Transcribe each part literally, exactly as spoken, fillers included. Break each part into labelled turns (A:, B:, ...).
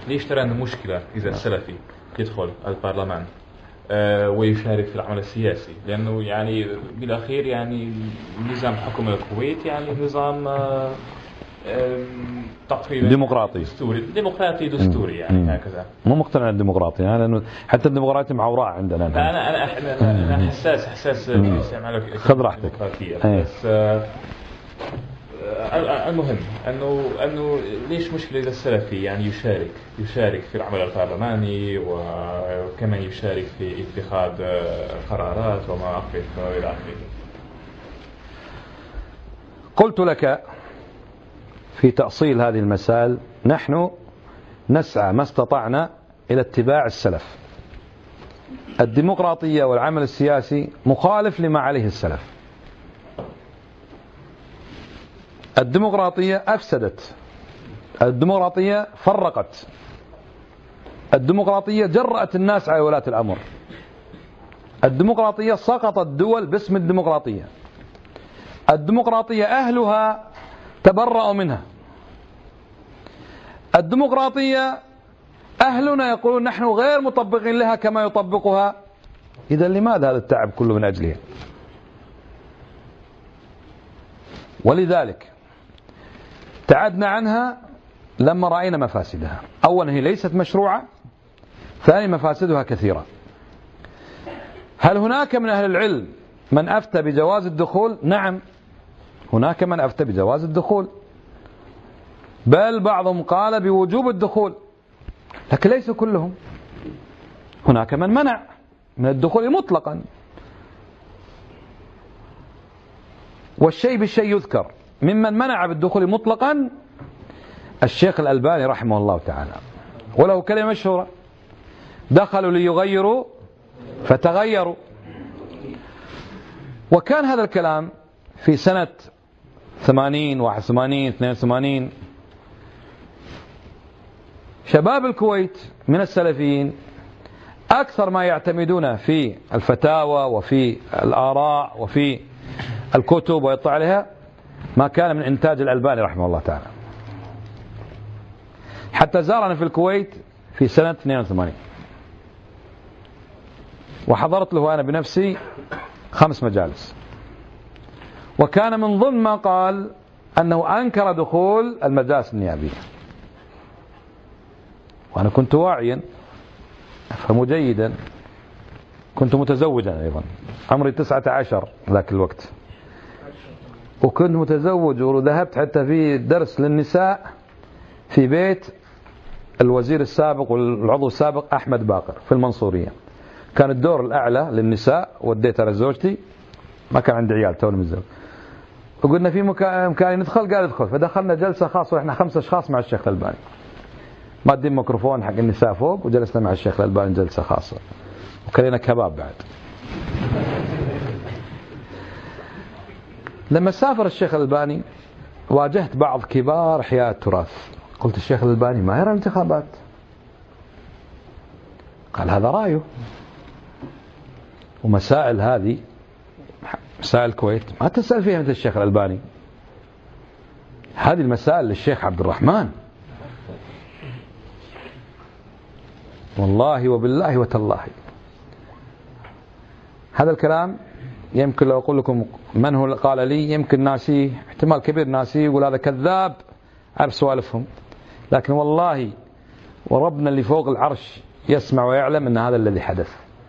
A: ليش ترى أنه مشكلة إذا السلفي يدخل البرلمان آه ويشارك في العمل السياسي؟ لأنه يعني بالأخير يعني نظام حكم الكويت يعني نظام آه تقريبا
B: ديمقراطي
A: دستوري ديمقراطي دستوري يعني مم. هكذا.
B: مو مقتنع بالديمقراطية يعني، لأنه حتى الديمقراطية معوراء عندنا.
A: أنا أنا أنا أنا حساس حساس
B: في خذ راحتك.
A: بس آه المهم أنه أنه ليش مشكلة إذا السلفي يعني يشارك يشارك في العمل البرلماني وكمان يشارك في اتخاذ قرارات وما أخره إلى آخره.
B: قلت لك في تأصيل هذه المسائل نحن نسعى ما استطعنا إلى اتباع السلف. الديمقراطية والعمل السياسي مخالف لما عليه السلف. الديمقراطية أفسدت، الديمقراطية فرقت، الديمقراطية جرأت الناس على ولاة الأمر، الديمقراطية سقطت دول باسم الديمقراطية، الديمقراطية أهلها تبرأوا منها، الديمقراطية أهلنا يقولون نحن غير مطبقين لها كما يطبقها. إذا لماذا هذا التعب كله من أجلها؟ ولذلك ابتعدنا عنها لما رأينا مفاسدها. أولا هي ليست مشروعة، ثانيا مفاسدها كثيرة. هل هناك من أهل العلم من أفتى بجواز الدخول؟ نعم، هناك من أفتى بجواز الدخول، بل بعضهم قال بوجوب الدخول، لكن ليس كلهم. هناك من منع من الدخول مطلقا. والشيء بالشيء يذكر. ممن منع بالدخول مطلقا الشيخ الألباني رحمه الله تعالى، وله كلمة مشهورة: دخلوا ليغيروا فتغيروا. وكان هذا الكلام في سنة ثمانين واحد وثمانين اثنين وثمانين. شباب الكويت من السلفيين أكثر ما يعتمدون في الفتاوى وفي الآراء وفي الكتب ويطلع عليها ما كان من إنتاج الألباني رحمه الله تعالى. حتى زارنا في الكويت في سنة اثنين وثمانين وحضرت له أنا بنفسي خمس مجالس، وكان من ضمن ما قال أنه أنكر دخول المجالس النيابية. وأنا كنت واعيا أفهم جيدا، كنت متزوجا أيضا، عمري تسعة عشر ذاك الوقت، وكنت متزوج وذهبت حتى في درس للنساء في بيت الوزير السابق والعضو السابق أحمد باقر في المنصورية. كان الدور الأعلى للنساء وديتها لزوجتي، ما كان عندي عيال توني متزوج، وقلنا في مكان ندخل، قال ادخل. فدخلنا جلسة خاصة وإحنا خمسة أشخاص مع الشيخ الألباني، مادين ميكروفون حق النساء فوق، وجلسنا مع الشيخ الألباني جلسة خاصة، وكلينا كباب بعد. لما سافر الشيخ الألباني واجهت بعض كبار أحياء التراث، قلت الشيخ الألباني ما يرى الانتخابات؟ قال هذا رأيه، ومسائل هذه مسائل الكويت ما تسأل فيها مثل الشيخ الألباني، هذه المسائل للشيخ عبد الرحمن. والله وبالله وتالله هذا الكلام يمكن لو أقول لكم من هو قال لي يمكن ناسيه، احتمال كبير ناسيه، يقول هذا كذاب، عارف سوالفهم، لكن والله وربنا اللي فوق العرش يسمع ويعلم أن هذا الذي حدث.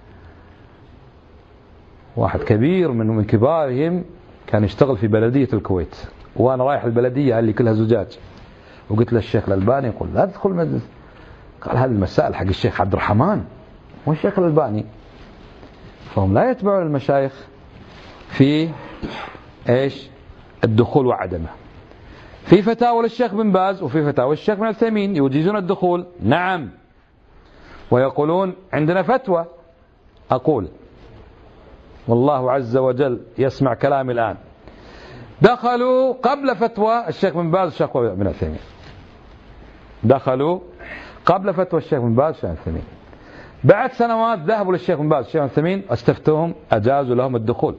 B: واحد كبير من من كبارهم كان يشتغل في بلدية الكويت، وأنا رايح البلدية اللي كلها زجاج، وقلت للشيخ الألباني يقول لا تدخل مجلس. قال هذه المسائل حق الشيخ عبد الرحمن مو الشيخ الألباني. فهم لا يتبعون المشايخ في ايش الدخول وعدمه. في فتاوى للشيخ بن باز وفي فتاوى الشيخ بن عثيمين يجيزون الدخول، نعم، ويقولون عندنا فتوى. أقول والله عز وجل يسمع كلامي الآن، دخلوا قبل فتوى الشيخ بن باز والشيخ بن عثيمين، دخلوا قبل فتوى الشيخ بن باز والشيخ بن عثيمين. بعد سنوات ذهبوا للشيخ بن باز والشيخ بن عثيمين واستفتوهم، أجازوا لهم الدخول.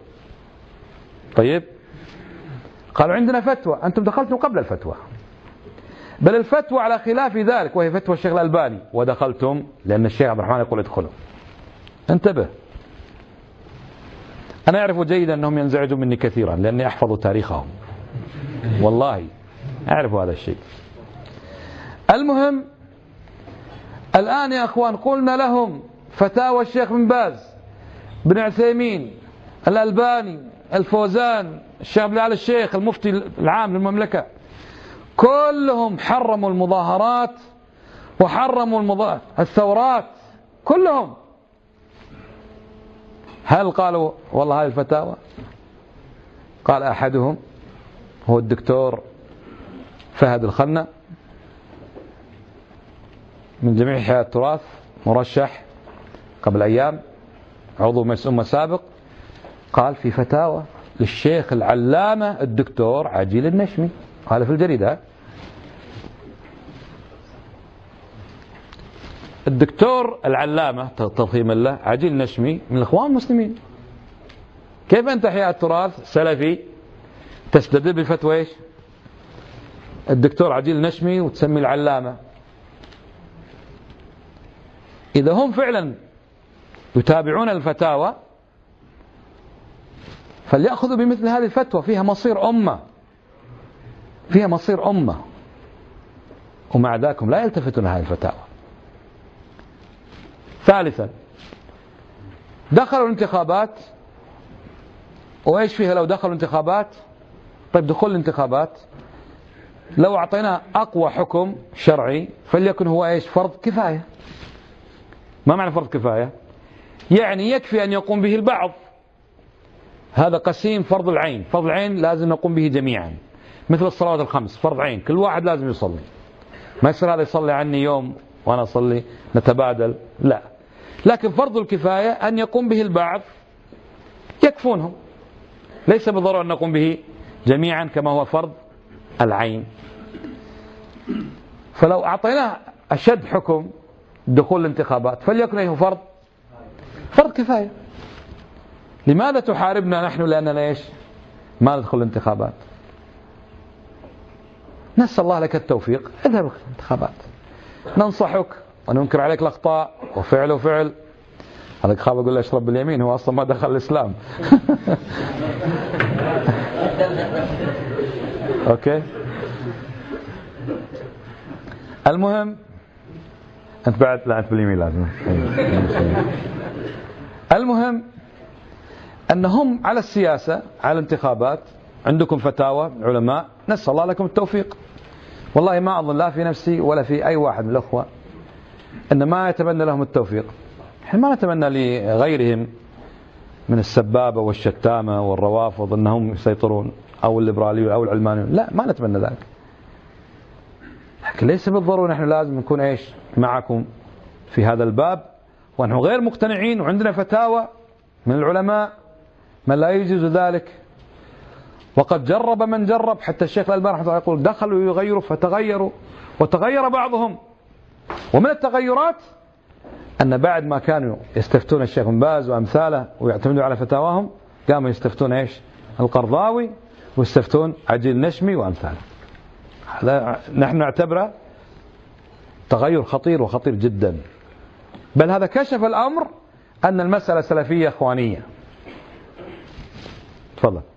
B: طيب قالوا عندنا فتوى، أنتم دخلتم قبل الفتوى. بل الفتوى على خلاف ذلك، وهي فتوى الشيخ الألباني. ودخلتم لأن الشيخ عبد الرحمن يقول ادخلوا. انتبه، أنا أعرف جيدا أنهم ينزعجون مني كثيرا لأني أحفظ تاريخهم، والله أعرف هذا الشيء. المهم الآن يا أخوان قلنا لهم فتاوى الشيخ بن باز، بن عثيمين، الألباني، الفوزان، الشيخ عبد العال الشيخ المفتي العام للمملكة، كلهم حرموا المظاهرات وحرموا المضا... الثورات كلهم. هل قالوا والله هذه الفتاوى؟ قال أحدهم هو الدكتور فهد الخنة من جميع حياة التراث، مرشح قبل أيام، عضو مجلس أمة سابق، قال في فتاوى للشيخ العلامة الدكتور عجيل النشمي، هذا في الجريدة. الدكتور العلامة تضخيم الله عجيل النشمي من الإخوان المسلمين. كيف أنت حياة التراث سلفي تستدل بفتوى إيش الدكتور عجيل النشمي وتسمي العلامة؟ إذا هم فعلا يتابعون الفتاوى فليأخذوا بمثل هذه الفتوى، فيها مصير أمة، فيها مصير أمة، ومع ذلك لا يلتفتون هذه الفتاوى. ثالثا دخلوا الانتخابات، وإيش فيها لو دخلوا الانتخابات؟ طيب دخول الانتخابات لو أعطينا أقوى حكم شرعي فليكن هو إيش؟ فرض كفاية. ما معنى فرض كفاية؟ يعني يكفي أن يقوم به البعض، هذا قسيم فرض العين. فرض العين لازم نقوم به جميعا، مثل الصلوات الخمس فرض عين، كل واحد لازم يصلي. ما يصير هذا يصلي عني يوم وأنا أصلي نتبادل، لا. لكن فرض الكفاية أن يقوم به البعض يكفونهم، ليس بالضرورة أن نقوم به جميعا كما هو فرض العين. فلو أعطيناه أشد حكم دخول الانتخابات فليكن أيه فرض فرض كفاية. لماذا تحاربنا نحن لأننا إيش ما ندخل الانتخابات؟ نسأل الله لك التوفيق، اذهب الانتخابات، ننصحك وننكر عليك الأخطاء وفعل وفعل. هذا خاب أقول له اشرب باليمين، هو أصلا ما دخل الإسلام. أوكي. المهم أنت بعد لا أنت باليمين لازم. المهم أنهم على السياسة على الانتخابات عندكم فتاوى علماء، نسأل الله لكم التوفيق. والله ما أظن لا في نفسي ولا في أي واحد من الأخوة أن ما يتمنى لهم التوفيق. نحن ما نتمنى لغيرهم من السبابة والشتامة والروافض أنهم يسيطرون، أو الليبراليون أو العلمانيون، لا ما نتمنى ذلك. لكن ليس بالضرورة نحن لازم نكون إيش معكم في هذا الباب ونحن غير مقتنعين وعندنا فتاوى من العلماء من لا يجوز ذلك. وقد جرب من جرب، حتى الشيخ الألباني رحمه الله يقول دخلوا يغيروا فتغيروا وتغير بعضهم. ومن التغيرات أن بعد ما كانوا يستفتون الشيخ بن باز وأمثاله ويعتمدوا على فتاواهم، قاموا يستفتون إيش القرضاوي ويستفتون عجيل نشمي وأمثاله. هذا نحن نعتبره تغير خطير وخطير جدا، بل هذا كشف الأمر أن المسألة سلفية إخوانية. تفضل.